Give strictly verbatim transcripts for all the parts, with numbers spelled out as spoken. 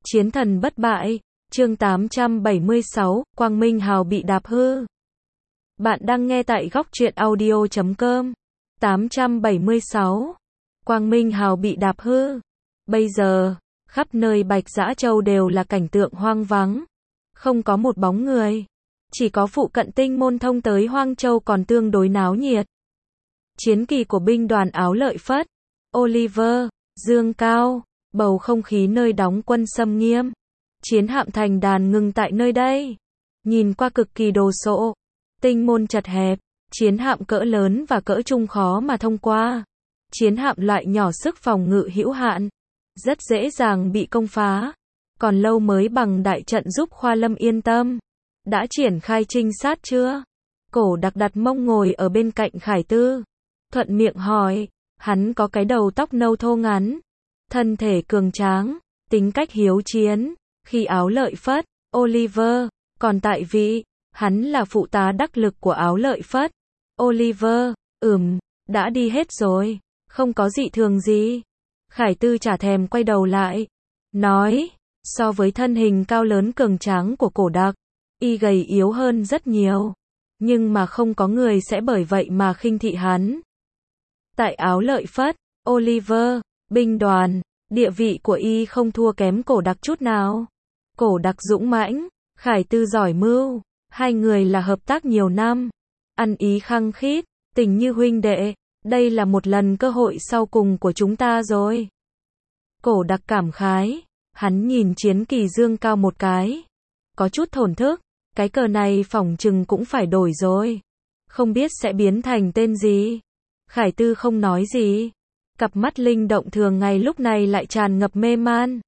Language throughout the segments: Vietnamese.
Chiến thần bất bại, chương tám trăm bảy mươi sáu, Quang Minh Hào bị đạp hư. Bạn đang nghe tại góc truyện audio chấm com. tám trăm bảy mươi sáu. Quang Minh Hào bị đạp hư. Bây giờ, khắp nơi Bạch Dã Châu đều là cảnh tượng hoang vắng. Không có một bóng người. Chỉ có phụ cận Tinh Môn thông tới Hoang Châu còn tương đối náo nhiệt. Chiến kỳ của binh đoàn Áo Lợi Phất, Oliver, Dương Cao, bầu không khí nơi đóng quân xâm nghiêm. Chiến hạm thành đàn ngừng tại nơi đây. Nhìn qua cực kỳ đồ sộ. Tinh môn chật hẹp, chiến hạm cỡ lớn và cỡ trung khó mà thông qua. Chiến hạm loại nhỏ sức phòng ngự hữu hạn, rất dễ dàng bị công phá. Còn lâu mới bằng đại trận giúp Khoa Lâm yên tâm. Đã triển khai trinh sát chưa? Cổ Đặc đặt mông ngồi ở bên cạnh Khải Tư. Thuận miệng hỏi, hắn có cái đầu tóc nâu thô ngắn, thân thể cường tráng, tính cách hiếu chiến. Khi Áo Lợi Phất, Oliver còn tại vị, hắn là phụ tá đắc lực của Áo Lợi Phất. Oliver, ừm, đã đi hết rồi, không có dị thường gì. Khải Tư chả thèm quay đầu lại, nói, so với thân hình cao lớn cường tráng của Cổ Đặc, y gầy yếu hơn rất nhiều, nhưng mà không có người sẽ bởi vậy mà khinh thị hắn. Tại Áo Lợi Phất, Oliver, binh đoàn, địa vị của y không thua kém Cổ Đặc chút nào. Cổ Đặc dũng mãnh, Khải Tư giỏi mưu, hai người là hợp tác nhiều năm, ăn ý khăng khít, tình như huynh đệ, đây là một lần cơ hội sau cùng của chúng ta rồi. Cổ Đặc cảm khái, hắn nhìn chiến kỳ Dương Cao một cái, có chút thổn thức, cái cờ này phỏng chừng cũng phải đổi rồi, không biết sẽ biến thành tên gì. Khải Tư không nói gì, cặp mắt linh động thường ngày lúc này lại tràn ngập mê man.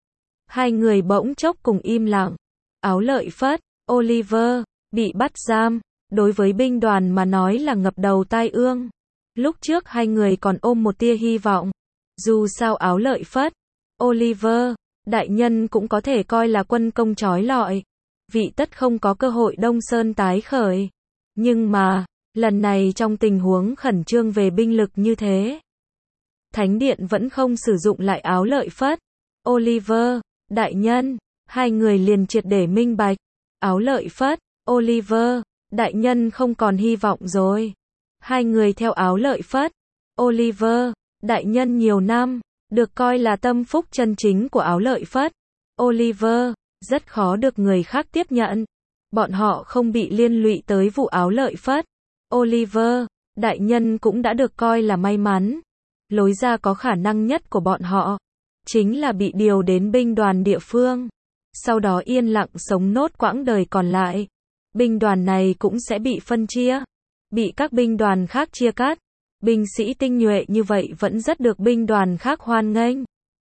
Hai người bỗng chốc cùng im lặng. Áo Lợi Phất, Oliver, bị bắt giam, đối với binh đoàn mà nói là ngập đầu tai ương. Lúc trước hai người còn ôm một tia hy vọng. Dù sao Áo Lợi Phất, Oliver, đại nhân cũng có thể coi là quân công trói lọi. Vị tất không có cơ hội Đông Sơn tái khởi. Nhưng mà, lần này trong tình huống khẩn trương về binh lực như thế, Thánh Điện vẫn không sử dụng lại Áo Lợi Phất. Oliver, đại nhân, hai người liền triệt để minh bạch. Áo Lợi Phất, Oliver, đại nhân không còn hy vọng rồi. Hai người theo Áo Lợi Phất, Oliver, đại nhân nhiều năm, được coi là tâm phúc chân chính của Áo Lợi Phất. Oliver, rất khó được người khác tiếp nhận. Bọn họ không bị liên lụy tới vụ Áo Lợi Phất. Oliver, đại nhân cũng đã được coi là may mắn. Lối ra có khả năng nhất của bọn họ chính là bị điều đến binh đoàn địa phương, sau đó yên lặng sống nốt quãng đời còn lại. Binh đoàn này cũng sẽ bị phân chia, bị các binh đoàn khác chia cắt. Binh sĩ tinh nhuệ như vậy vẫn rất được binh đoàn khác hoan nghênh.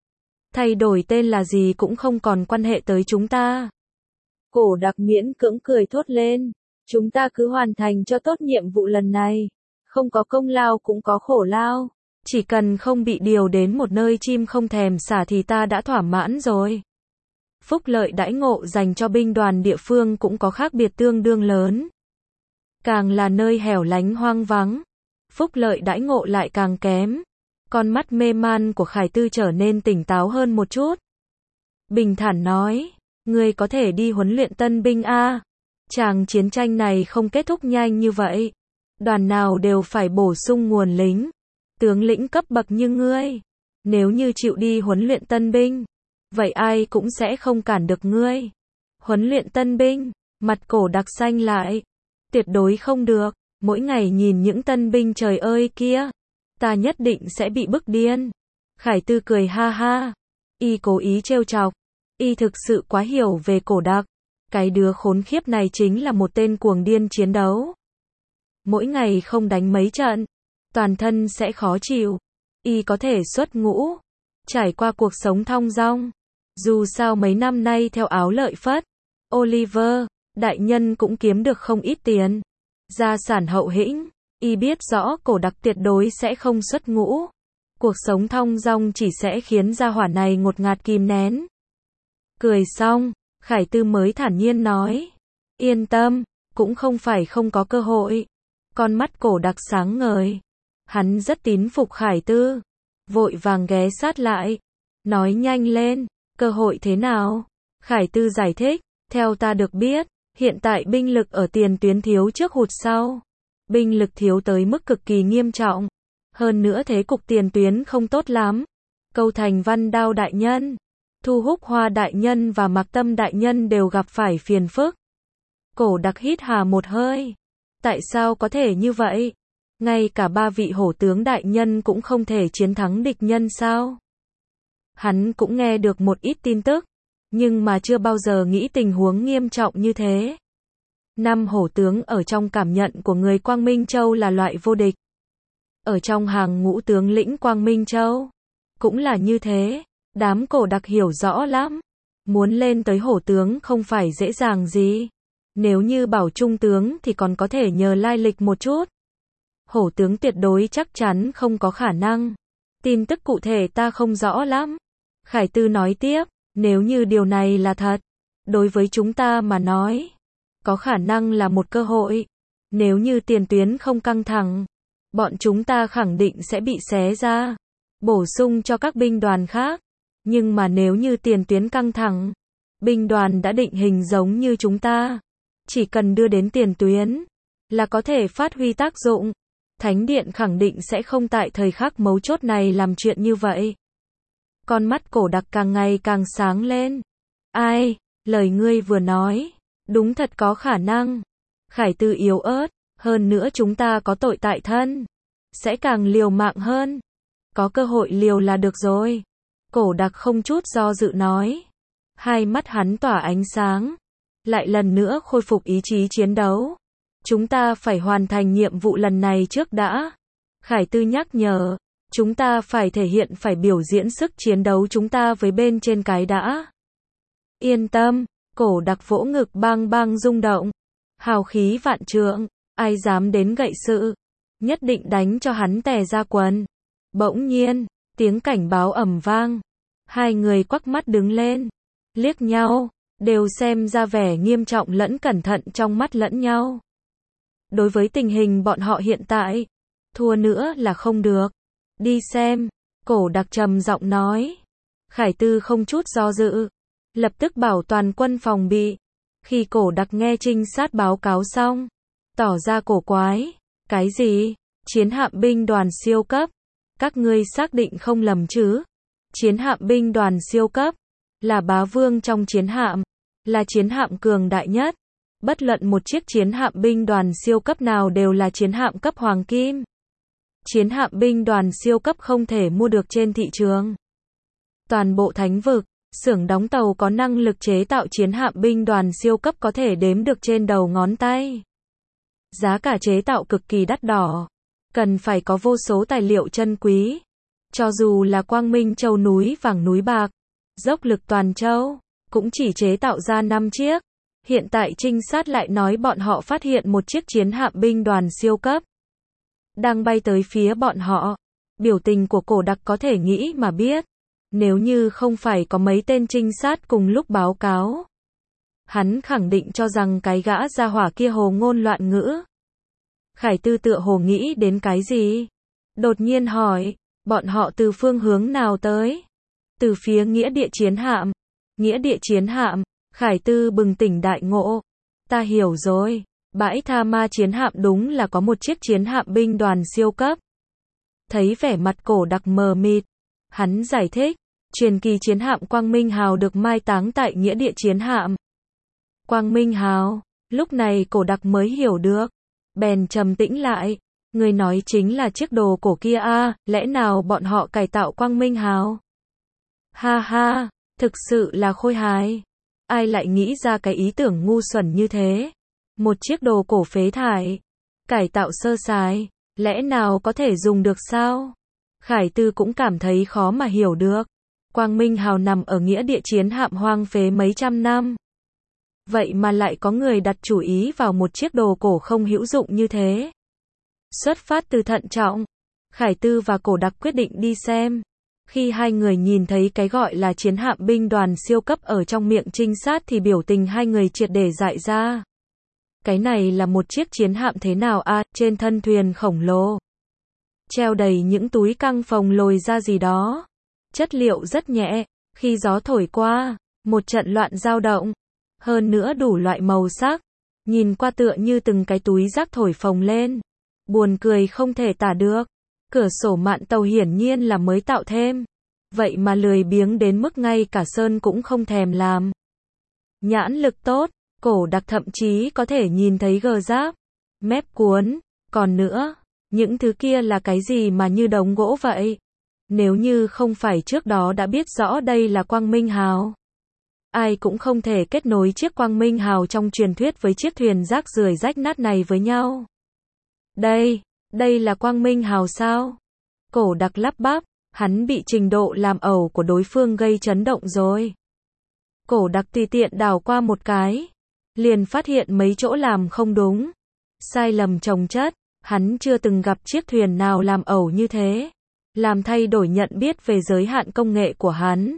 Thay đổi tên là gì cũng không còn quan hệ tới chúng ta. Cổ Đặc miễn cưỡng cười thốt lên, chúng ta cứ hoàn thành cho tốt nhiệm vụ lần này, không có công lao cũng có khổ lao. Chỉ cần không bị điều đến một nơi chim không thèm xả thì ta đã thỏa mãn rồi. Phúc lợi đãi ngộ dành cho binh đoàn địa phương cũng có khác biệt tương đương lớn. Càng là nơi hẻo lánh hoang vắng, phúc lợi đãi ngộ lại càng kém. Con mắt mê man của Khải Tư trở nên tỉnh táo hơn một chút. Bình thản nói, ngươi có thể đi huấn luyện tân binh a. Chàng chiến tranh này không kết thúc nhanh như vậy. Đoàn nào đều phải bổ sung nguồn lính. Tướng lĩnh cấp bậc như ngươi, nếu như chịu đi huấn luyện tân binh, vậy ai cũng sẽ không cản được ngươi. Huấn luyện tân binh, mặt Cổ Đặc xanh lại. Tuyệt đối không được, mỗi ngày nhìn những tân binh trời ơi kia, ta nhất định sẽ bị bức điên. Khải Tư cười ha ha, y cố ý trêu chọc, y thực sự quá hiểu về Cổ Đặc. Cái đứa khốn khiếp này chính là một tên cuồng điên chiến đấu. Mỗi ngày không đánh mấy trận, toàn thân sẽ khó chịu. Y có thể xuất ngũ, trải qua cuộc sống thong dong. Dù sao mấy năm nay theo Áo Lợi Phất, Oliver, đại nhân cũng kiếm được không ít tiền. Gia sản hậu hĩnh, y biết rõ Cổ Đặc tuyệt đối sẽ không xuất ngũ. Cuộc sống thong dong chỉ sẽ khiến gia hỏa này ngột ngạt kìm nén. Cười xong, Khải Tư mới thản nhiên nói, yên tâm, cũng không phải không có cơ hội. Con mắt Cổ Đặc sáng ngời. Hắn rất tín phục Khải Tư, vội vàng ghé sát lại, nói nhanh lên, Cơ hội thế nào? Khải Tư giải thích, theo ta được biết, hiện tại binh lực ở tiền tuyến thiếu trước hụt sau. Binh lực thiếu tới mức cực kỳ nghiêm trọng. Hơn nữa thế cục tiền tuyến không tốt lắm. Câu Thành Văn Đao đại nhân, Thu Húc Hoa đại nhân và Mạc Tâm đại nhân đều gặp phải phiền phức. Cổ Đặc hít hà một hơi. Tại sao có thể như vậy? Ngay cả ba vị hổ tướng đại nhân cũng không thể chiến thắng địch nhân sao? Hắn cũng nghe được một ít tin tức, nhưng mà chưa bao giờ nghĩ tình huống nghiêm trọng như thế. Năm hổ tướng ở trong cảm nhận của người Quang Minh Châu là loại vô địch. Ở trong hàng ngũ tướng lĩnh Quang Minh Châu, cũng là như thế. Đám Cổ Đặc hiểu rõ lắm. Muốn lên tới hổ tướng không phải dễ dàng gì. Nếu như bảo trung tướng thì còn có thể nhờ lai lịch một chút. Hổ tướng tuyệt đối chắc chắn không có khả năng. Tin tức cụ thể ta không rõ lắm. Khải Tư nói tiếp, nếu như điều này là thật, đối với chúng ta mà nói, có khả năng là một cơ hội. Nếu như tiền tuyến không căng thẳng, bọn chúng ta khẳng định sẽ bị xé ra, bổ sung cho các binh đoàn khác. Nhưng mà nếu như tiền tuyến căng thẳng, binh đoàn đã định hình giống như chúng ta, chỉ cần đưa đến tiền tuyến, là có thể phát huy tác dụng. Thánh Điện khẳng định sẽ không tại thời khắc mấu chốt này làm chuyện như vậy. Con mắt Cổ Đặc càng ngày càng sáng lên. Ai, lời ngươi vừa nói, đúng thật có khả năng. Khải Tư yếu ớt, hơn nữa chúng ta có tội tại thân, sẽ càng liều mạng hơn. Có cơ hội liều là được rồi. Cổ Đặc không chút do dự nói. Hai mắt hắn tỏa ánh sáng, lại lần nữa khôi phục ý chí chiến đấu. Chúng ta phải hoàn thành nhiệm vụ lần này trước đã. Khải Tư nhắc nhở, chúng ta phải thể hiện phải biểu diễn sức chiến đấu chúng ta với bên trên cái đã. Yên tâm, Cổ Đặc vỗ ngực bang bang rung động. Hào khí vạn trượng, ai dám đến gậy sự, nhất định đánh cho hắn tè ra quần. Bỗng nhiên, tiếng cảnh báo ầm vang. Hai người quắc mắt đứng lên, liếc nhau, đều xem ra vẻ nghiêm trọng lẫn cẩn thận trong mắt lẫn nhau. Đối với tình hình bọn họ hiện tại, thua nữa là không được. Đi xem, Cổ Đặc trầm giọng nói. Khải Tư không chút do dự, lập tức bảo toàn quân phòng bị. Khi Cổ Đặc nghe trinh sát báo cáo xong, tỏ ra cổ quái. Cái gì? Chiến hạm binh đoàn siêu cấp? Các ngươi xác định không lầm chứ? Chiến hạm binh đoàn siêu cấp, là bá vương trong chiến hạm, là chiến hạm cường đại nhất. Bất luận một chiếc chiến hạm binh đoàn siêu cấp nào đều là chiến hạm cấp hoàng kim. Chiến hạm binh đoàn siêu cấp không thể mua được trên thị trường. Toàn bộ thánh vực, xưởng đóng tàu có năng lực chế tạo chiến hạm binh đoàn siêu cấp có thể đếm được trên đầu ngón tay. Giá cả chế tạo cực kỳ đắt đỏ, cần phải có vô số tài liệu chân quý. Cho dù là Quang Minh Châu núi vàng núi bạc, dốc lực toàn châu, cũng chỉ chế tạo ra năm chiếc. Hiện tại trinh sát lại nói bọn họ phát hiện một chiếc chiến hạm binh đoàn siêu cấp đang bay tới phía bọn họ. Biểu tình của Cổ Đặc có thể nghĩ mà biết. Nếu như không phải có mấy tên trinh sát cùng lúc báo cáo, hắn khẳng định cho rằng cái gã gia hỏa kia hồ ngôn loạn ngữ. Khải Tư tựa hồ nghĩ đến cái gì, đột nhiên hỏi, bọn họ từ phương hướng nào tới? Từ phía nghĩa địa chiến hạm. Nghĩa địa chiến hạm? Khải Tư bừng tỉnh đại ngộ. Ta hiểu rồi, bãi tha ma chiến hạm đúng là có một chiếc chiến hạm binh đoàn siêu cấp. Thấy vẻ mặt Cổ Đặc mờ mịt, hắn giải thích, truyền kỳ chiến hạm Quang Minh Hào được mai táng tại nghĩa địa chiến hạm. Quang Minh Hào, lúc này Cổ Đặc mới hiểu được, bèn trầm tĩnh lại, người nói chính là chiếc đồ cổ kia a, à, lẽ nào bọn họ cải tạo Quang Minh Hào? Ha ha, thực sự là khôi hài. Ai lại nghĩ ra cái ý tưởng ngu xuẩn như thế? Một chiếc đồ cổ phế thải, cải tạo sơ sài, lẽ nào có thể dùng được sao? Khải Tư cũng cảm thấy khó mà hiểu được. Quang Minh Hào nằm ở nghĩa địa chiến hạm hoang phế mấy trăm năm. Vậy mà lại có người đặt chủ ý vào một chiếc đồ cổ không hữu dụng như thế. Xuất phát từ thận trọng, Khải Tư và Cổ Đặc quyết định đi xem. Khi hai người nhìn thấy cái gọi là chiến hạm binh đoàn siêu cấp ở trong miệng trinh sát thì biểu tình hai người triệt để dại ra. Cái này là một chiếc chiến hạm thế nào a? À, trên thân thuyền khổng lồ, treo đầy những túi căng phồng lồi ra gì đó. Chất liệu rất nhẹ, Khi gió thổi qua, một trận loạn dao động, hơn nữa đủ loại màu sắc, nhìn qua tựa như từng cái túi rác thổi phồng lên. Buồn cười không thể tả được. Cửa sổ mạn tàu hiển nhiên là mới tạo thêm. Vậy mà lười biếng đến mức ngay cả sơn cũng không thèm làm. Nhãn lực tốt, Cổ Đặc thậm chí có thể nhìn thấy gờ giáp, mép cuốn. Còn nữa, những thứ kia là cái gì mà như đống gỗ vậy? Nếu như không phải trước đó đã biết rõ đây là Quang Minh Hào, ai cũng không thể kết nối chiếc Quang Minh Hào trong truyền thuyết với chiếc thuyền rác rưởi rách nát này với nhau. Đây, đây là Quang Minh Hào sao? Cổ Đặc lắp bắp, hắn bị trình độ làm ẩu của đối phương gây chấn động rồi. Cổ Đặc tùy tiện đảo qua một cái, liền phát hiện mấy chỗ làm không đúng, sai lầm chồng chất, hắn chưa từng gặp chiếc thuyền nào làm ẩu như thế, làm thay đổi nhận biết về giới hạn công nghệ của hắn.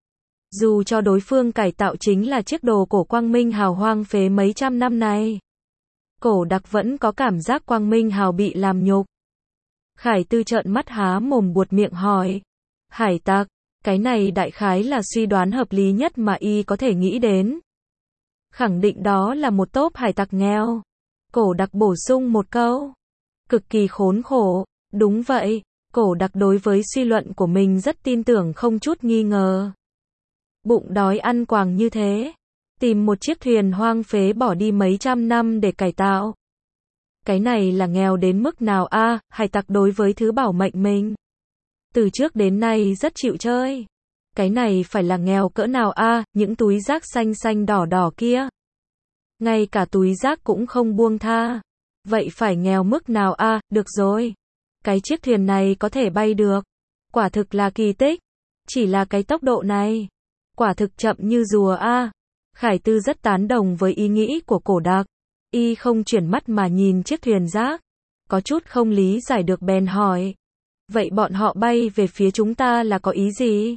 Dù cho đối phương cải tạo chính là chiếc đồ cổ Quang Minh Hào hoang phế mấy trăm năm này, Cổ Đặc vẫn có cảm giác Quang Minh Hào bị làm nhục. Khải Tư trợn mắt há mồm buột miệng hỏi, hải tặc, cái này đại khái là suy đoán hợp lý nhất mà y có thể nghĩ đến. Khẳng định đó là một tốp hải tặc nghèo. Cổ Đặc bổ sung một câu, cực kỳ khốn khổ. Đúng vậy, Cổ Đặc đối với suy luận của mình rất tin tưởng không chút nghi ngờ. Bụng đói ăn quàng như thế, tìm một chiếc thuyền hoang phế bỏ đi mấy trăm năm để cải tạo. Cái này là nghèo đến mức nào a? À, hải tặc đối với thứ bảo mệnh mình từ trước đến nay rất chịu chơi. Cái này phải là nghèo cỡ nào a? À, những túi rác xanh xanh đỏ đỏ kia, ngay cả túi rác cũng không buông tha. Vậy phải nghèo mức nào a? À, được rồi, cái chiếc thuyền này có thể bay được, quả thực là kỳ tích. Chỉ là cái tốc độ này, quả thực chậm như rùa a. À. Khải Tư rất tán đồng với ý nghĩ của Cổ Đặc. Y không chuyển mắt mà nhìn chiếc thuyền rác, có chút không lý giải được bèn hỏi, vậy bọn họ bay về phía chúng ta là có ý gì?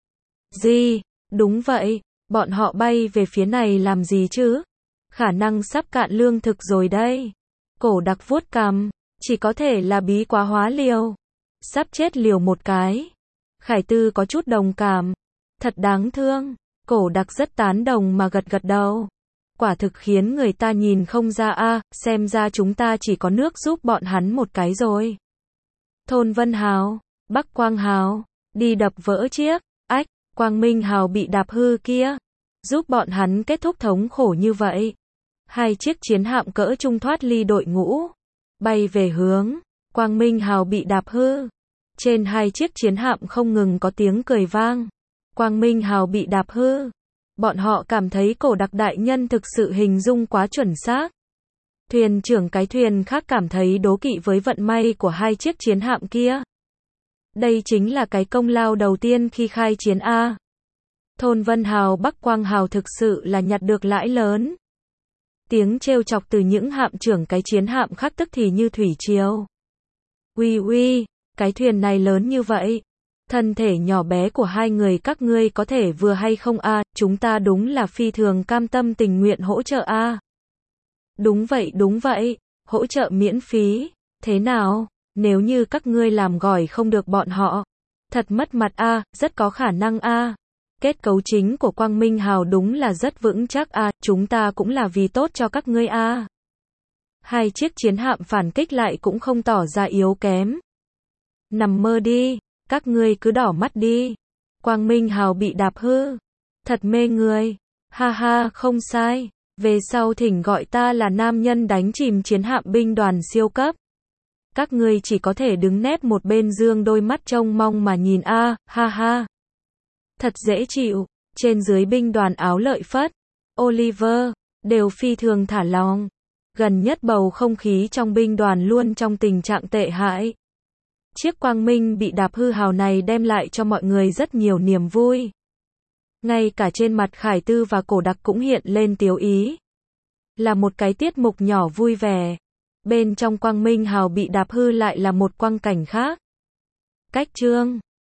Gì? Đúng vậy, bọn họ bay về phía này làm gì chứ? Khả năng sắp cạn lương thực rồi đây. Cổ Đặc vuốt cằm, chỉ có thể là bí quá hóa liều, sắp chết liều một cái. Khải Tư có chút đồng cảm, thật đáng thương. Cổ Đặc rất tán đồng mà gật gật đầu. Quả thực khiến người ta nhìn không ra a, à, xem ra chúng ta chỉ có nước giúp bọn hắn một cái rồi. Thôn Vân Hào, Bắc Quang Hào, đi đập vỡ chiếc, ách, Quang Minh Hào bị đạp hư kia, giúp bọn hắn kết thúc thống khổ như vậy. Hai chiếc chiến hạm cỡ trung thoát ly đội ngũ, bay về hướng, Quang Minh Hào bị đạp hư. Trên hai chiếc chiến hạm không ngừng có tiếng cười vang. Quang Minh Hào bị đạp hư. Bọn họ cảm thấy Cổ Đặc đại nhân thực sự hình dung quá chuẩn xác. Thuyền trưởng cái thuyền khác cảm thấy đố kỵ với vận may của hai chiếc chiến hạm kia. Đây chính là cái công lao đầu tiên khi khai chiến A. Thôn Vân Hào Bắc Quang Hào thực sự là nhặt được lãi lớn. Tiếng trêu chọc từ những hạm trưởng cái chiến hạm khác tức thì như thủy triều. Uy uy, cái thuyền này lớn như vậy. Thân thể nhỏ bé của hai người các ngươi có thể vừa hay không a? À, chúng ta đúng là phi thường cam tâm tình nguyện hỗ trợ a. À. Đúng vậy đúng vậy, hỗ trợ miễn phí. Thế nào, nếu như các ngươi làm gỏi không được bọn họ, thật mất mặt a, à, rất có khả năng a. À. Kết cấu chính của Quang Minh Hào đúng là rất vững chắc a, à, chúng ta cũng là vì tốt cho các ngươi a. À. Hai chiếc chiến hạm phản kích lại cũng không tỏ ra yếu kém. Nằm mơ đi. Các ngươi cứ đỏ mắt đi. Quang Minh Hào bị đạp hư. Thật mê người. Ha ha, không sai. Về sau thỉnh gọi ta là nam nhân đánh chìm chiến hạm binh đoàn siêu cấp. Các ngươi chỉ có thể đứng nép một bên dương đôi mắt trông mong mà nhìn a, à, ha ha. Thật dễ chịu. Trên dưới binh đoàn áo lợi phất, Oliver, đều phi thường thả lỏng. Gần nhất bầu không khí trong binh đoàn luôn trong tình trạng tệ hại. Chiếc Quang Minh bị đạp hư hào này đem lại cho mọi người rất nhiều niềm vui. Ngay cả trên mặt Khải Tư và Cổ Đặc cũng hiện lên tiếu ý. Là một cái tiết mục nhỏ vui vẻ. Bên trong Quang Minh Hào bị đạp hư lại là một quang cảnh khác. Cách chương